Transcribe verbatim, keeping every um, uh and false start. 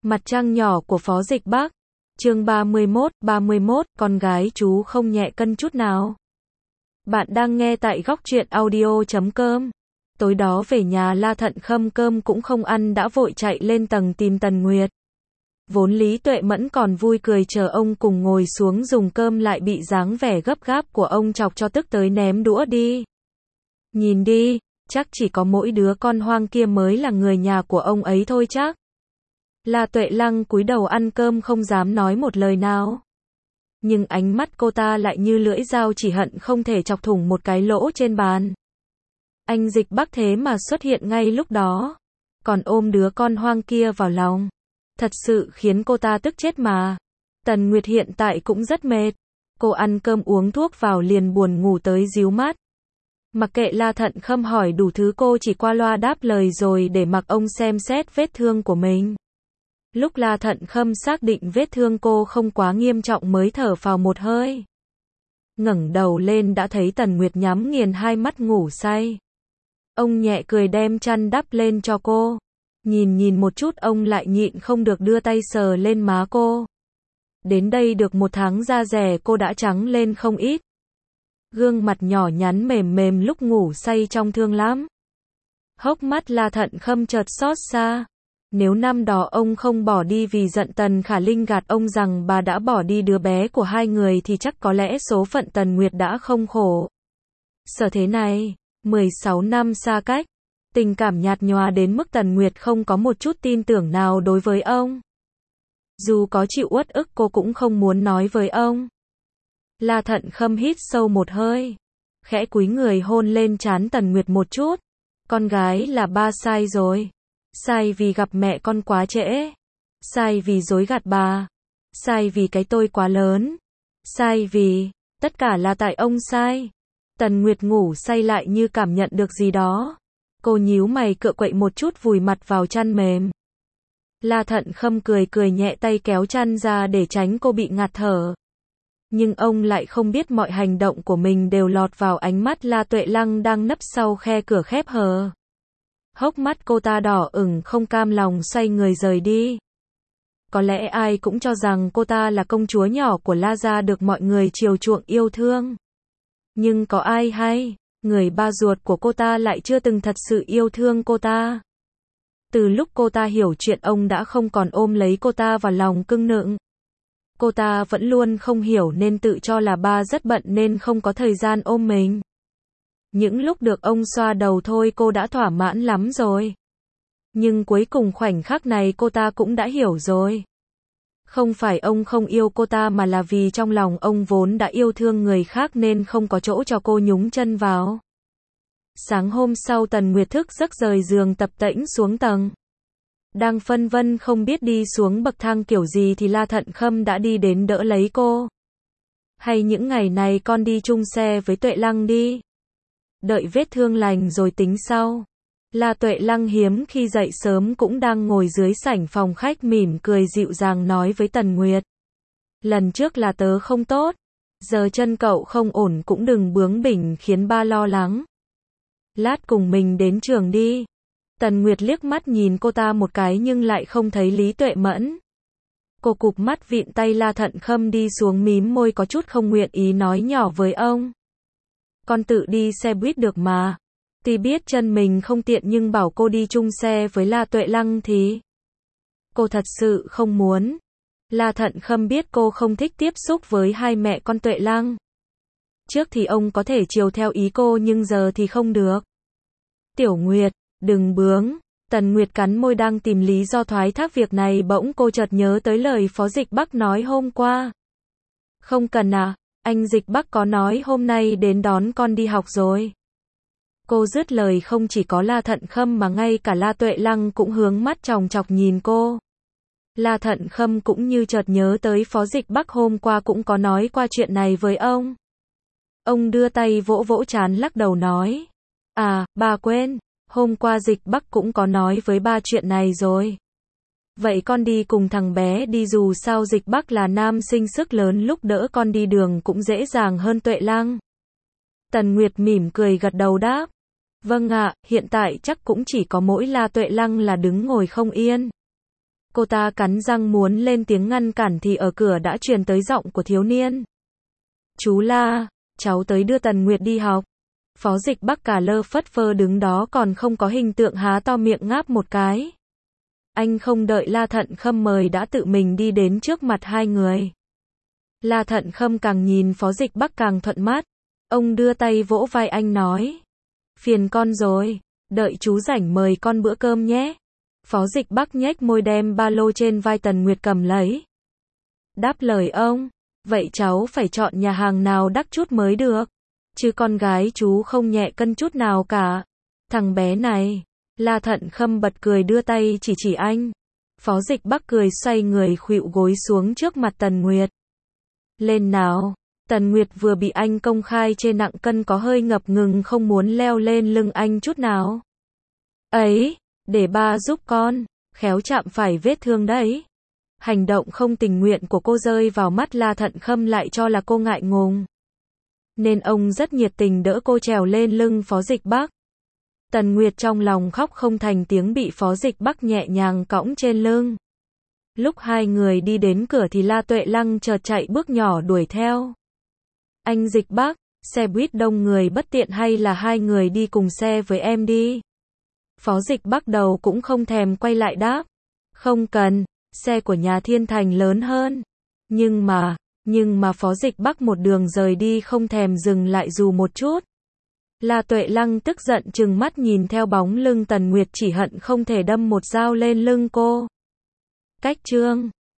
Mặt trăng nhỏ của Phó Dịch Bắc. Chương ba mươi mốt, ba mươi mốt, con gái chú không nhẹ cân chút nào. Bạn đang nghe tại góc truyện audio chấm com. Tối đó về nhà La Thận Khâm cơm cũng không ăn đã vội chạy lên tầng tìm Tần Nguyệt. Vốn Lý Tuệ Mẫn còn vui cười chờ ông cùng ngồi xuống dùng cơm lại bị dáng vẻ gấp gáp của ông chọc cho tức tới ném đũa đi. Nhìn đi, chắc chỉ có mỗi đứa con hoang kia mới là người nhà của ông ấy thôi chắc. La Tuệ Lăng cúi đầu ăn cơm không dám nói một lời nào. Nhưng ánh mắt cô ta lại như lưỡi dao chỉ hận không thể chọc thủng một cái lỗ trên bàn. Anh Dịch Bắc thế mà xuất hiện ngay lúc đó. Còn ôm đứa con hoang kia vào lòng. Thật sự khiến cô ta tức chết mà. Tần Nguyệt hiện tại cũng rất mệt. Cô ăn cơm uống thuốc vào liền buồn ngủ tới díu mắt. Mặc kệ La Thận Khâm hỏi đủ thứ cô chỉ qua loa đáp lời rồi để mặc ông xem xét vết thương của mình. Lúc La Thận Khâm xác định vết thương cô không quá nghiêm trọng mới thở phào một hơi. Ngẩng đầu lên đã thấy Tần Nguyệt nhắm nghiền hai mắt ngủ say. Ông nhẹ cười đem chăn đắp lên cho cô. Nhìn nhìn một chút ông lại nhịn không được đưa tay sờ lên má cô. Đến đây được một tháng da rẻ cô đã trắng lên không ít. Gương mặt nhỏ nhắn mềm mềm lúc ngủ say trông thương lắm. Hốc mắt La Thận Khâm chợt xót xa. Nếu năm đó ông không bỏ đi vì giận Tần Khả Linh gạt ông rằng bà đã bỏ đi đứa bé của hai người thì chắc có lẽ số phận Tần Nguyệt đã không khổ. Sở thế này, mười sáu năm xa cách, tình cảm nhạt nhòa đến mức Tần Nguyệt không có một chút tin tưởng nào đối với ông. Dù có chịu uất ức cô cũng không muốn nói với ông. La Thận Khâm hít sâu một hơi, khẽ cúi người hôn lên trán Tần Nguyệt một chút. Con gái là ba sai rồi. Sai vì gặp mẹ con quá trễ. Sai vì dối gạt bà. Sai vì cái tôi quá lớn. Sai vì, tất cả là tại ông sai. Tần Nguyệt ngủ say lại như cảm nhận được gì đó. Cô nhíu mày cựa quậy một chút vùi mặt vào chăn mềm. La Thận Khâm cười cười nhẹ tay kéo chăn ra để tránh cô bị ngạt thở. Nhưng ông lại không biết mọi hành động của mình đều lọt vào ánh mắt La Tuệ Lăng đang nấp sau khe cửa khép hờ. Hốc mắt cô ta đỏ ửng không cam lòng xoay người rời đi. Có lẽ ai cũng cho rằng cô ta là công chúa nhỏ của La gia được mọi người chiều chuộng yêu thương. Nhưng có ai hay, người ba ruột của cô ta lại chưa từng thật sự yêu thương cô ta. Từ lúc cô ta hiểu chuyện ông đã không còn ôm lấy cô ta vào lòng cưng nựng. Cô ta vẫn luôn không hiểu nên tự cho là ba rất bận nên không có thời gian ôm mình. Những lúc được ông xoa đầu thôi cô đã thỏa mãn lắm rồi. Nhưng cuối cùng khoảnh khắc này cô ta cũng đã hiểu rồi. Không phải ông không yêu cô ta mà là vì trong lòng ông vốn đã yêu thương người khác nên không có chỗ cho cô nhúng chân vào. Sáng hôm sau Tần Nguyệt thức giấc rời giường tập tễnh xuống tầng. Đang phân vân không biết đi xuống bậc thang kiểu gì thì La Thận Khâm đã đi đến đỡ lấy cô. Hay những ngày này con đi chung xe với Tuệ Lăng đi. Đợi vết thương lành rồi tính sau. La Tuệ Lăng hiếm khi dậy sớm cũng đang ngồi dưới sảnh phòng khách mỉm cười dịu dàng nói với Tần Nguyệt. Lần trước là tớ không tốt. Giờ chân cậu không ổn cũng đừng bướng bỉnh khiến ba lo lắng. Lát cùng mình đến trường đi. Tần Nguyệt liếc mắt nhìn cô ta một cái nhưng lại không thấy Lý Tuệ Mẫn. Cô cụp mắt vịn tay La Thận Khâm đi xuống mím môi có chút không nguyện ý nói nhỏ với ông. Con tự đi xe buýt được mà. Tuy biết chân mình không tiện nhưng bảo cô đi chung xe với La Tuệ Lăng thì cô thật sự không muốn. La Thận Khâm biết cô không thích tiếp xúc với hai mẹ con Tuệ Lăng. Trước thì ông có thể chiều theo ý cô nhưng giờ thì không được. Tiểu Nguyệt, đừng bướng. Tần Nguyệt cắn môi đang tìm lý do thoái thác việc này bỗng cô chợt nhớ tới lời Phó Dịch Bắc nói hôm qua. Không cần à, anh Dịch Bắc có nói hôm nay đến đón con đi học rồi. Cô dứt lời không chỉ có La Thận Khâm mà ngay cả La Tuệ Lăng cũng hướng mắt chòng chọc nhìn cô. La Thận Khâm cũng như chợt nhớ tới Phó Dịch Bắc hôm qua cũng có nói qua chuyện này với ông. Ông đưa tay vỗ vỗ trán lắc đầu nói. À, bà quên, hôm qua Dịch Bắc cũng có nói với ba chuyện này rồi. Vậy con đi cùng thằng bé đi dù sao Dịch Bắc là nam sinh sức lớn lúc đỡ con đi đường cũng dễ dàng hơn Tuệ Lăng. Tần Nguyệt mỉm cười gật đầu đáp. Vâng ạ, hiện tại chắc cũng chỉ có mỗi La Tuệ Lăng là đứng ngồi không yên. Cô ta cắn răng muốn lên tiếng ngăn cản thì ở cửa đã truyền tới giọng của thiếu niên. Chú La, cháu tới đưa Tần Nguyệt đi học. Phó Dịch Bắc cả lơ phất phơ đứng đó còn không có hình tượng há to miệng ngáp một cái. Anh không đợi La Thận Khâm mời đã tự mình đi đến trước mặt hai người. La Thận Khâm càng nhìn Phó Dịch Bắc càng thuận mắt. Ông đưa tay vỗ vai anh nói. Phiền con rồi, đợi chú rảnh mời con bữa cơm nhé. Phó Dịch Bắc nhếch môi đem ba lô trên vai Tần Nguyệt cầm lấy. Đáp lời ông, vậy cháu phải chọn nhà hàng nào đắt chút mới được. Chứ con gái chú không nhẹ cân chút nào cả. Thằng bé này, La Thận Khâm bật cười đưa tay chỉ chỉ anh. Phó Dịch Bắc cười xoay người khuỵu gối xuống trước mặt Tần Nguyệt. Lên nào. Tần Nguyệt vừa bị anh công khai chê nặng cân có hơi ngập ngừng không muốn leo lên lưng anh chút nào. Ấy, để ba giúp con, khéo chạm phải vết thương đấy. Hành động không tình nguyện của cô rơi vào mắt La Thận Khâm lại cho là cô ngại ngùng. Nên ông rất nhiệt tình đỡ cô trèo lên lưng Phó Dịch Bắc. Tần Nguyệt trong lòng khóc không thành tiếng bị Phó Dịch Bắc nhẹ nhàng cõng trên lưng. Lúc hai người đi đến cửa thì La Tuệ Lăng chợt chạy bước nhỏ đuổi theo. Anh Dịch Bắc, xe buýt đông người bất tiện hay là hai người đi cùng xe với em đi? Phó Dịch Bắc đầu cũng không thèm quay lại đáp. Không cần, xe của nhà Thiên Thành lớn hơn. Nhưng mà, nhưng mà Phó Dịch Bắc một đường rời đi không thèm dừng lại dù một chút. La Tuệ Lăng tức giận trừng mắt nhìn theo bóng lưng Tần Nguyệt chỉ hận không thể đâm một dao lên lưng cô. Cách chương